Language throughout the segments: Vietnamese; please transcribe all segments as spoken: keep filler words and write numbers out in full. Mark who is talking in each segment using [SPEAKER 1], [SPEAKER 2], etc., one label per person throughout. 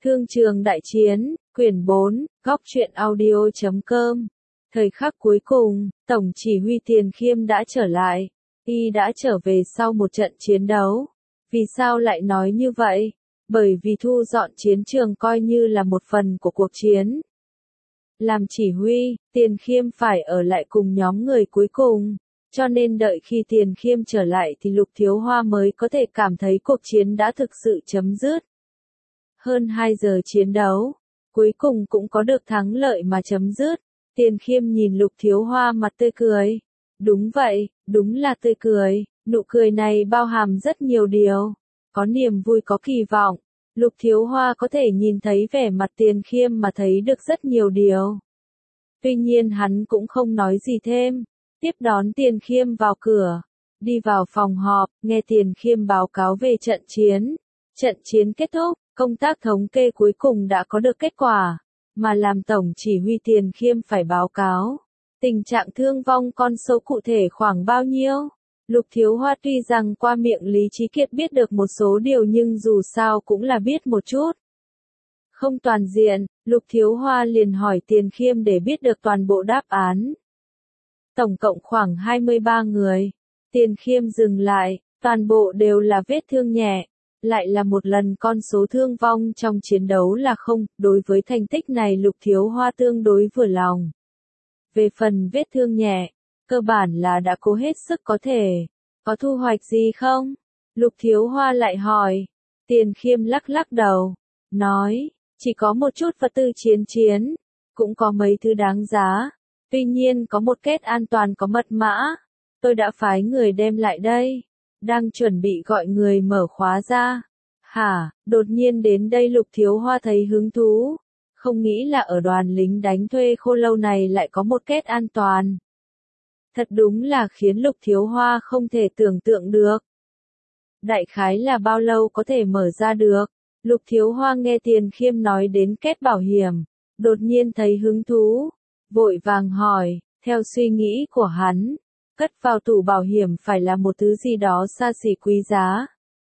[SPEAKER 1] Thương trường đại chiến, quyển bốn, góc truyện audio chấm com. Thời khắc cuối cùng, Tổng chỉ huy Tiền Khiêm đã trở lại. Y đã trở về sau một trận chiến đấu. Vì sao lại nói như vậy? Bởi vì thu dọn chiến trường coi như là một phần của cuộc chiến. Làm chỉ huy, Tiền Khiêm phải ở lại cùng nhóm người cuối cùng. Cho nên đợi khi Tiền Khiêm trở lại thì Lục Thiếu Hoa mới có thể cảm thấy cuộc chiến đã thực sự chấm dứt. Hơn hai giờ chiến đấu, cuối cùng cũng có được thắng lợi mà chấm dứt. Tiền Khiêm nhìn Lục Thiếu Hoa mặt tươi cười. Đúng vậy, đúng là tươi cười, nụ cười này bao hàm rất nhiều điều. Có niềm vui có kỳ vọng. Lục Thiếu Hoa có thể nhìn thấy vẻ mặt Tiền Khiêm mà thấy được rất nhiều điều. Tuy nhiên hắn cũng không nói gì thêm. Tiếp đón Tiền Khiêm vào cửa. Đi vào phòng họp, nghe Tiền Khiêm báo cáo về trận chiến. Trận chiến kết thúc, công tác thống kê cuối cùng đã có được kết quả. Mà làm tổng chỉ huy Tiền Khiêm phải báo cáo. Tình trạng thương vong con số cụ thể khoảng bao nhiêu? Lục Thiếu Hoa tuy rằng qua miệng Lý Chí Kiệt biết được một số điều nhưng dù sao cũng là biết một chút. Không toàn diện, Lục Thiếu Hoa liền hỏi Tiền Khiêm để biết được toàn bộ đáp án. Tổng cộng khoảng hai mươi ba người. Tiền Khiêm dừng lại, toàn bộ đều là vết thương nhẹ. Lại là một lần con số thương vong trong chiến đấu là không, đối với thành tích này Lục Thiếu Hoa tương đối vừa lòng. Về phần vết thương nhẹ, cơ bản là đã cố hết sức có thể. Có thu hoạch gì không? Lục Thiếu Hoa lại hỏi. Tiền Khiêm lắc lắc đầu, nói, chỉ có một chút vật tư chiến chiến, cũng có mấy thứ đáng giá. Tuy nhiên có một kết an toàn có mật mã, tôi đã phái người đem lại đây, đang chuẩn bị gọi người mở khóa ra. Hả, đột nhiên đến đây Lục Thiếu Hoa thấy hứng thú, không nghĩ là ở đoàn lính đánh thuê Khô Lâu này lại có một kết an toàn. Thật đúng là khiến Lục Thiếu Hoa không thể tưởng tượng được. Đại khái là bao lâu có thể mở ra được? Lục Thiếu Hoa nghe Tiền Khiêm nói đến kết bảo hiểm, đột nhiên thấy hứng thú. Vội vàng hỏi, theo suy nghĩ của hắn, cất vào tủ bảo hiểm phải là một thứ gì đó xa xỉ quý giá.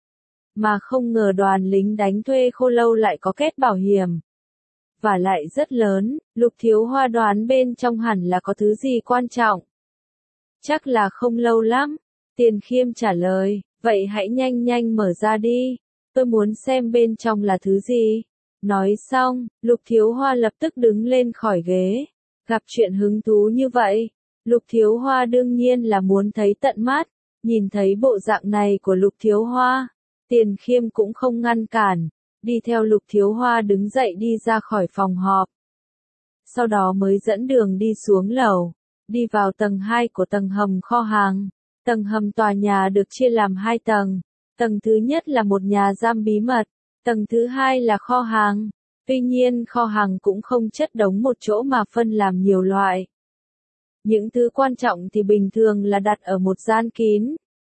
[SPEAKER 1] Mà không ngờ đoàn lính đánh thuê Khô Lâu lại có kết bảo hiểm. Và lại rất lớn, Lục Thiếu Hoa đoán bên trong hẳn là có thứ gì quan trọng. Chắc là không lâu lắm. Tiền Khiêm trả lời, vậy hãy nhanh nhanh mở ra đi. Tôi muốn xem bên trong là thứ gì. Nói xong, Lục Thiếu Hoa lập tức đứng lên khỏi ghế. Gặp chuyện hứng thú như vậy, Lục Thiếu Hoa đương nhiên là muốn thấy tận mắt, nhìn thấy bộ dạng này của Lục Thiếu Hoa, Tiền Khiêm cũng không ngăn cản, đi theo Lục Thiếu Hoa đứng dậy đi ra khỏi phòng họp. Sau đó mới dẫn đường đi xuống lầu, đi vào tầng hai của tầng hầm kho hàng. Tầng hầm tòa nhà được chia làm hai tầng, tầng thứ nhất là một nhà giam bí mật, tầng thứ hai là kho hàng. Tuy nhiên kho hàng cũng không chất đống một chỗ mà phân làm nhiều loại. Những thứ quan trọng thì bình thường là đặt ở một gian kín.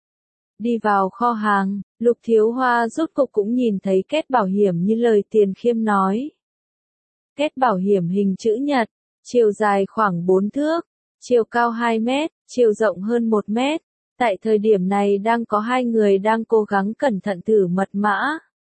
[SPEAKER 1] Đi vào kho hàng, Lục Thiếu Hoa rốt cục cũng nhìn thấy kết bảo hiểm như lời Tiền Khiêm nói. Kết bảo hiểm hình chữ nhật, chiều dài khoảng bốn thước, chiều cao hai mét, chiều rộng hơn một mét. Tại thời điểm này đang có hai người đang cố gắng cẩn thận thử mật mã.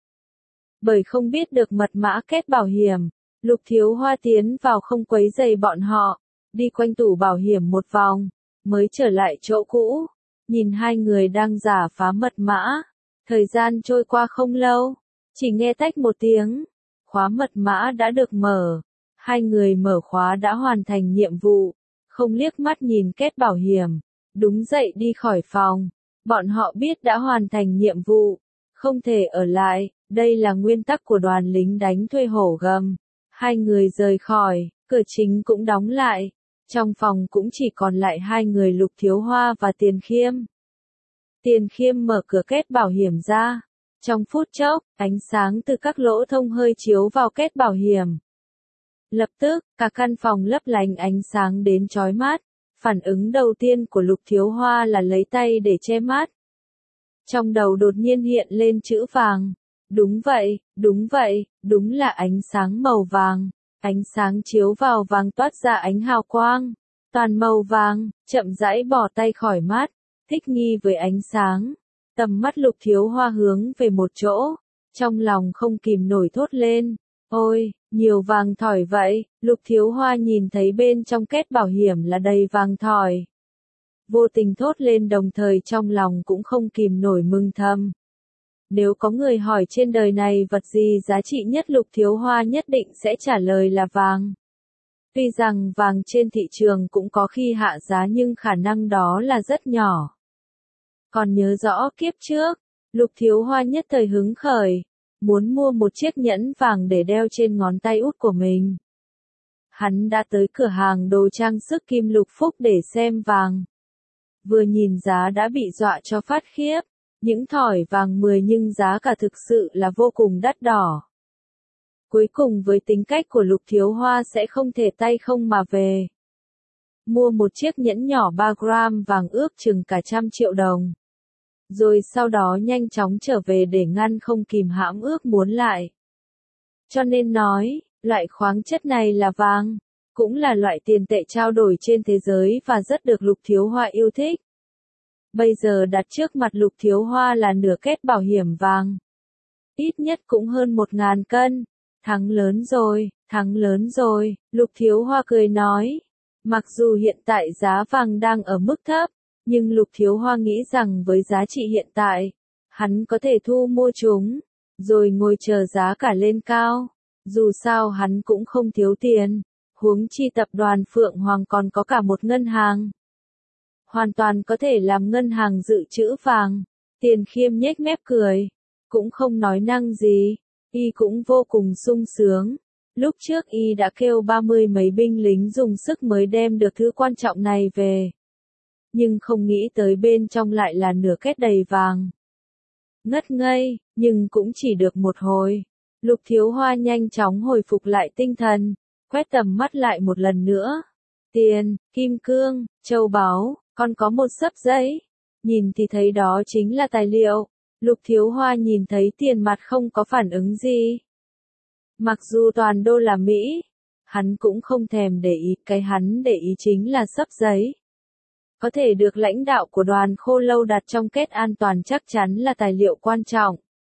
[SPEAKER 1] Bởi không biết được mật mã kết bảo hiểm, Lục Thiếu Hoa tiến vào không quấy rầy bọn họ, đi quanh tủ bảo hiểm một vòng, mới trở lại chỗ cũ, nhìn hai người đang giả phá mật mã. Thời gian trôi qua không lâu, chỉ nghe tách một tiếng, khóa mật mã đã được mở, hai người mở khóa đã hoàn thành nhiệm vụ, không liếc mắt nhìn kết bảo hiểm, đúng dậy đi khỏi phòng. Bọn họ biết đã hoàn thành nhiệm vụ, không thể ở lại. Đây là nguyên tắc của đoàn lính đánh thuê Hổ Gầm. Hai người rời khỏi, cửa chính cũng đóng lại. Trong phòng cũng chỉ còn lại hai người Lục Thiếu Hoa và Tiền Khiêm. Tiền Khiêm mở cửa kết bảo hiểm ra. Trong phút chốc, ánh sáng từ các lỗ thông hơi chiếu vào kết bảo hiểm. Lập tức, cả căn phòng lấp lánh ánh sáng đến chói mắt. Phản ứng đầu tiên của Lục Thiếu Hoa là lấy tay để che mắt. Trong đầu đột nhiên hiện lên chữ vàng. Đúng vậy, đúng vậy, đúng là ánh sáng màu vàng. Ánh sáng chiếu vào vàng toát ra ánh hào quang. Toàn màu vàng, chậm rãi bỏ tay khỏi mắt, thích nghi với ánh sáng. Tầm mắt Lục Thiếu Hoa hướng về một chỗ. Trong lòng không kìm nổi thốt lên. Ôi, nhiều vàng thỏi vậy, Lục Thiếu Hoa nhìn thấy bên trong két bảo hiểm là đầy vàng thỏi. Vô tình thốt lên, đồng thời trong lòng cũng không kìm nổi mừng thầm. Nếu có người hỏi trên đời này vật gì giá trị nhất, Lục Thiếu Hoa nhất định sẽ trả lời là vàng. Tuy rằng vàng trên thị trường cũng có khi hạ giá nhưng khả năng đó là rất nhỏ. Còn nhớ rõ kiếp trước, Lục Thiếu Hoa nhất thời hứng khởi, muốn mua một chiếc nhẫn vàng để đeo trên ngón tay út của mình. Hắn đã tới cửa hàng đồ trang sức Kim Lục Phúc để xem vàng. Vừa nhìn giá đã bị dọa cho phát khiếp, những thỏi vàng mười nhưng giá cả thực sự là vô cùng đắt đỏ. Cuối cùng với tính cách của Lục Thiếu Hoa sẽ không thể tay không mà về. Mua một chiếc nhẫn nhỏ ba gram vàng ước chừng cả trăm triệu đồng. Rồi sau đó nhanh chóng trở về để ngăn không kìm hãm ước muốn lại. Cho nên nói, loại khoáng chất này là vàng, cũng là loại tiền tệ trao đổi trên thế giới và rất được Lục Thiếu Hoa yêu thích. Bây giờ đặt trước mặt Lục Thiếu Hoa là nửa két bảo hiểm vàng. Ít nhất cũng hơn một ngàn cân. Thắng lớn rồi, thắng lớn rồi, Lục Thiếu Hoa cười nói. Mặc dù hiện tại giá vàng đang ở mức thấp, nhưng Lục Thiếu Hoa nghĩ rằng với giá trị hiện tại, hắn có thể thu mua chúng, rồi ngồi chờ giá cả lên cao. Dù sao hắn cũng không thiếu tiền, huống chi tập đoàn Phượng Hoàng còn có cả một ngân hàng. Hoàn toàn có thể làm ngân hàng dự trữ vàng. Tiền Khiêm nhếch mép cười, cũng không nói năng gì, y cũng vô cùng sung sướng. Lúc trước y đã kêu ba mươi mấy binh lính dùng sức mới đem được thứ quan trọng này về. Nhưng không nghĩ tới bên trong lại là nửa két đầy vàng. Ngất ngây, nhưng cũng chỉ được một hồi. Lục Thiếu Hoa nhanh chóng hồi phục lại tinh thần, quét tầm mắt lại một lần nữa. Tiền, kim cương, châu báu, còn có một xấp giấy. Nhìn thì thấy đó chính là tài liệu. Lục Thiếu Hoa nhìn thấy tiền mặt không có phản ứng gì. Mặc dù toàn đô la Mỹ, hắn cũng không thèm để ý, cái hắn để ý chính là xấp giấy. Có thể được lãnh đạo của đoàn Khô Lâu đặt trong két an toàn chắc chắn là tài liệu quan trọng.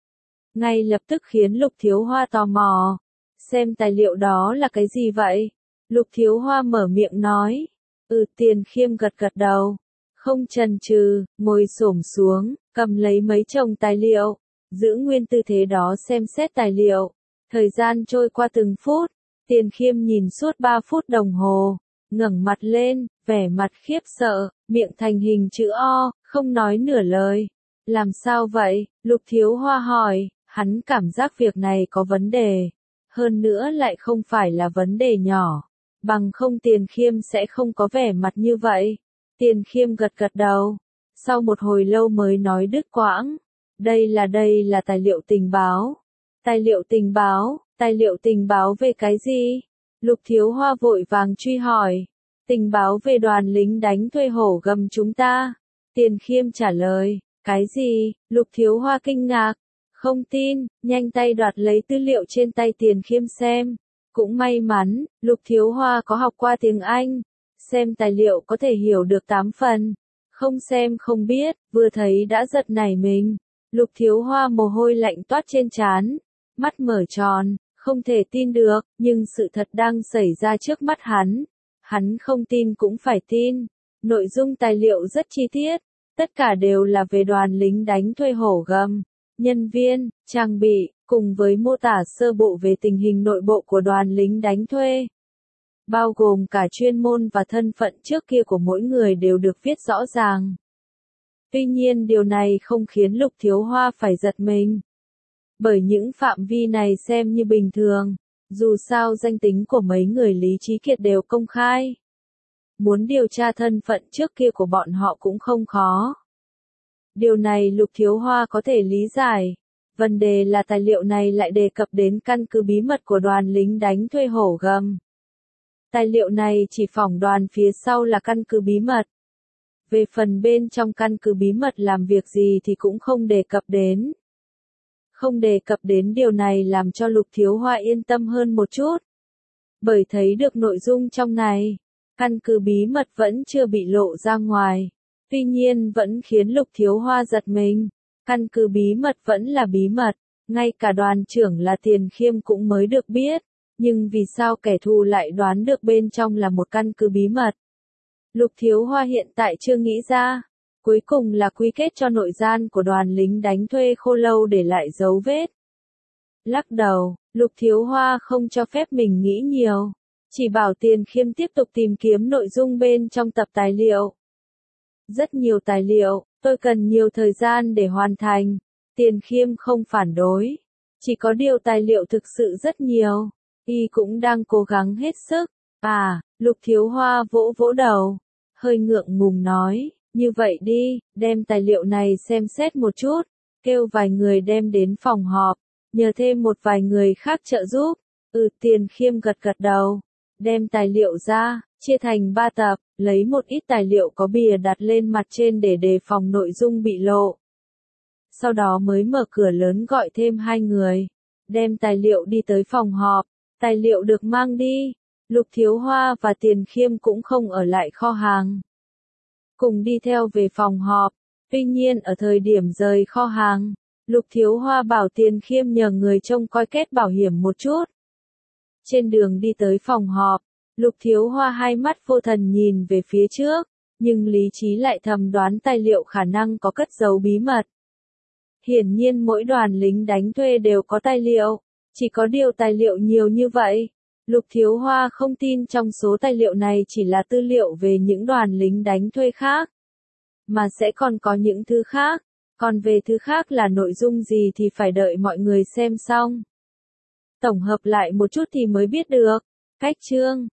[SPEAKER 1] Ngay lập tức khiến Lục Thiếu Hoa tò mò. Xem tài liệu đó là cái gì vậy? Lục Thiếu Hoa mở miệng nói. Ừ, Tiền Khiêm gật gật đầu. Không chần chừ, ngồi xổm xuống, cầm lấy mấy chồng tài liệu, giữ nguyên tư thế đó xem xét tài liệu. Thời gian trôi qua từng phút, Tiền Khiêm nhìn suốt ba phút đồng hồ, ngẩng mặt lên, vẻ mặt khiếp sợ, miệng thành hình chữ O, không nói nửa lời. Làm sao vậy? Lục Thiếu Hoa hỏi, hắn cảm giác việc này có vấn đề. Hơn nữa lại không phải là vấn đề nhỏ. Bằng không Tiền Khiêm sẽ không có vẻ mặt như vậy. Tiền Khiêm gật gật đầu. Sau một hồi lâu mới nói đứt quãng. Đây là đây là tài liệu tình báo. Tài liệu tình báo, tài liệu tình báo về cái gì? Lục Thiếu Hoa vội vàng truy hỏi. Tình báo về đoàn lính đánh thuê hổ gầm chúng ta. Tiền Khiêm trả lời. Cái gì? Lục Thiếu Hoa kinh ngạc. Không tin, nhanh tay đoạt lấy tư liệu trên tay Tiền Khiêm xem. Cũng may mắn, Lục Thiếu Hoa có học qua tiếng Anh. Xem tài liệu có thể hiểu được tám phần. Không xem không biết, vừa thấy đã giật nảy mình. Lục Thiếu Hoa mồ hôi lạnh toát trên trán. Mắt mở tròn, không thể tin được, nhưng sự thật đang xảy ra trước mắt hắn. Hắn không tin cũng phải tin. Nội dung tài liệu rất chi tiết. Tất cả đều là về đoàn lính đánh thuê hổ gầm. Nhân viên, trang bị, cùng với mô tả sơ bộ về tình hình nội bộ của đoàn lính đánh thuê. Bao gồm cả chuyên môn và thân phận trước kia của mỗi người đều được viết rõ ràng. Tuy nhiên điều này không khiến Lục Thiếu Hoa phải giật mình. Bởi những phạm vi này xem như bình thường, dù sao danh tính của mấy người Lý Trí Kiệt đều công khai. Muốn điều tra thân phận trước kia của bọn họ cũng không khó. Điều này Lục Thiếu Hoa có thể lý giải. Vấn đề là tài liệu này lại đề cập đến căn cứ bí mật của đoàn lính đánh thuê hổ gầm. Tài liệu này chỉ phỏng đoán phía sau là căn cứ bí mật. Về phần bên trong căn cứ bí mật làm việc gì thì cũng không đề cập đến. Không đề cập đến điều này làm cho Lục Thiếu Hoa yên tâm hơn một chút. Bởi thấy được nội dung trong này, căn cứ bí mật vẫn chưa bị lộ ra ngoài. Tuy nhiên vẫn khiến Lục Thiếu Hoa giật mình. Căn cứ bí mật vẫn là bí mật. Ngay cả đoàn trưởng là Tiền Khiêm cũng mới được biết, nhưng vì sao kẻ thù lại đoán được bên trong là một căn cứ bí mật? Lục Thiếu Hoa hiện tại chưa nghĩ ra. Cuối cùng là quy kết cho nội gian của đoàn lính đánh thuê Khô Lâu để lại dấu vết. Lắc đầu, Lục Thiếu Hoa không cho phép mình nghĩ nhiều. Chỉ bảo Tiền Khiêm tiếp tục tìm kiếm nội dung bên trong tập tài liệu. Rất nhiều tài liệu, tôi cần nhiều thời gian để hoàn thành. Tiền Khiêm không phản đối. Chỉ có điều tài liệu thực sự rất nhiều. Y cũng đang cố gắng hết sức. À, Lục Thiếu Hoa vỗ vỗ đầu. Hơi ngượng ngùng nói, như vậy đi, đem tài liệu này xem xét một chút. Kêu vài người đem đến phòng họp. Nhờ thêm một vài người khác trợ giúp. Ừ, Tiền Khiêm gật gật đầu. Đem tài liệu ra, chia thành ba tập, lấy một ít tài liệu có bìa đặt lên mặt trên để đề phòng nội dung bị lộ. Sau đó mới mở cửa lớn gọi thêm hai người. Đem tài liệu đi tới phòng họp. Tài liệu được mang đi. Lục Thiếu Hoa và Tiền Khiêm cũng không ở lại kho hàng. Cùng đi theo về phòng họp. Tuy nhiên ở thời điểm rời kho hàng, Lục Thiếu Hoa bảo Tiền Khiêm nhờ người trông coi kết bảo hiểm một chút. Trên đường đi tới phòng họp, Lục Thiếu Hoa hai mắt vô thần nhìn về phía trước, nhưng lý trí lại thầm đoán tài liệu khả năng có cất giấu bí mật. Hiển nhiên mỗi đoàn lính đánh thuê đều có tài liệu, chỉ có điều tài liệu nhiều như vậy. Lục Thiếu Hoa không tin trong số tài liệu này chỉ là tư liệu về những đoàn lính đánh thuê khác, mà sẽ còn có những thứ khác. Còn về thứ khác là nội dung gì thì phải đợi mọi người xem xong. Tổng hợp lại một chút thì mới biết được. Cách chương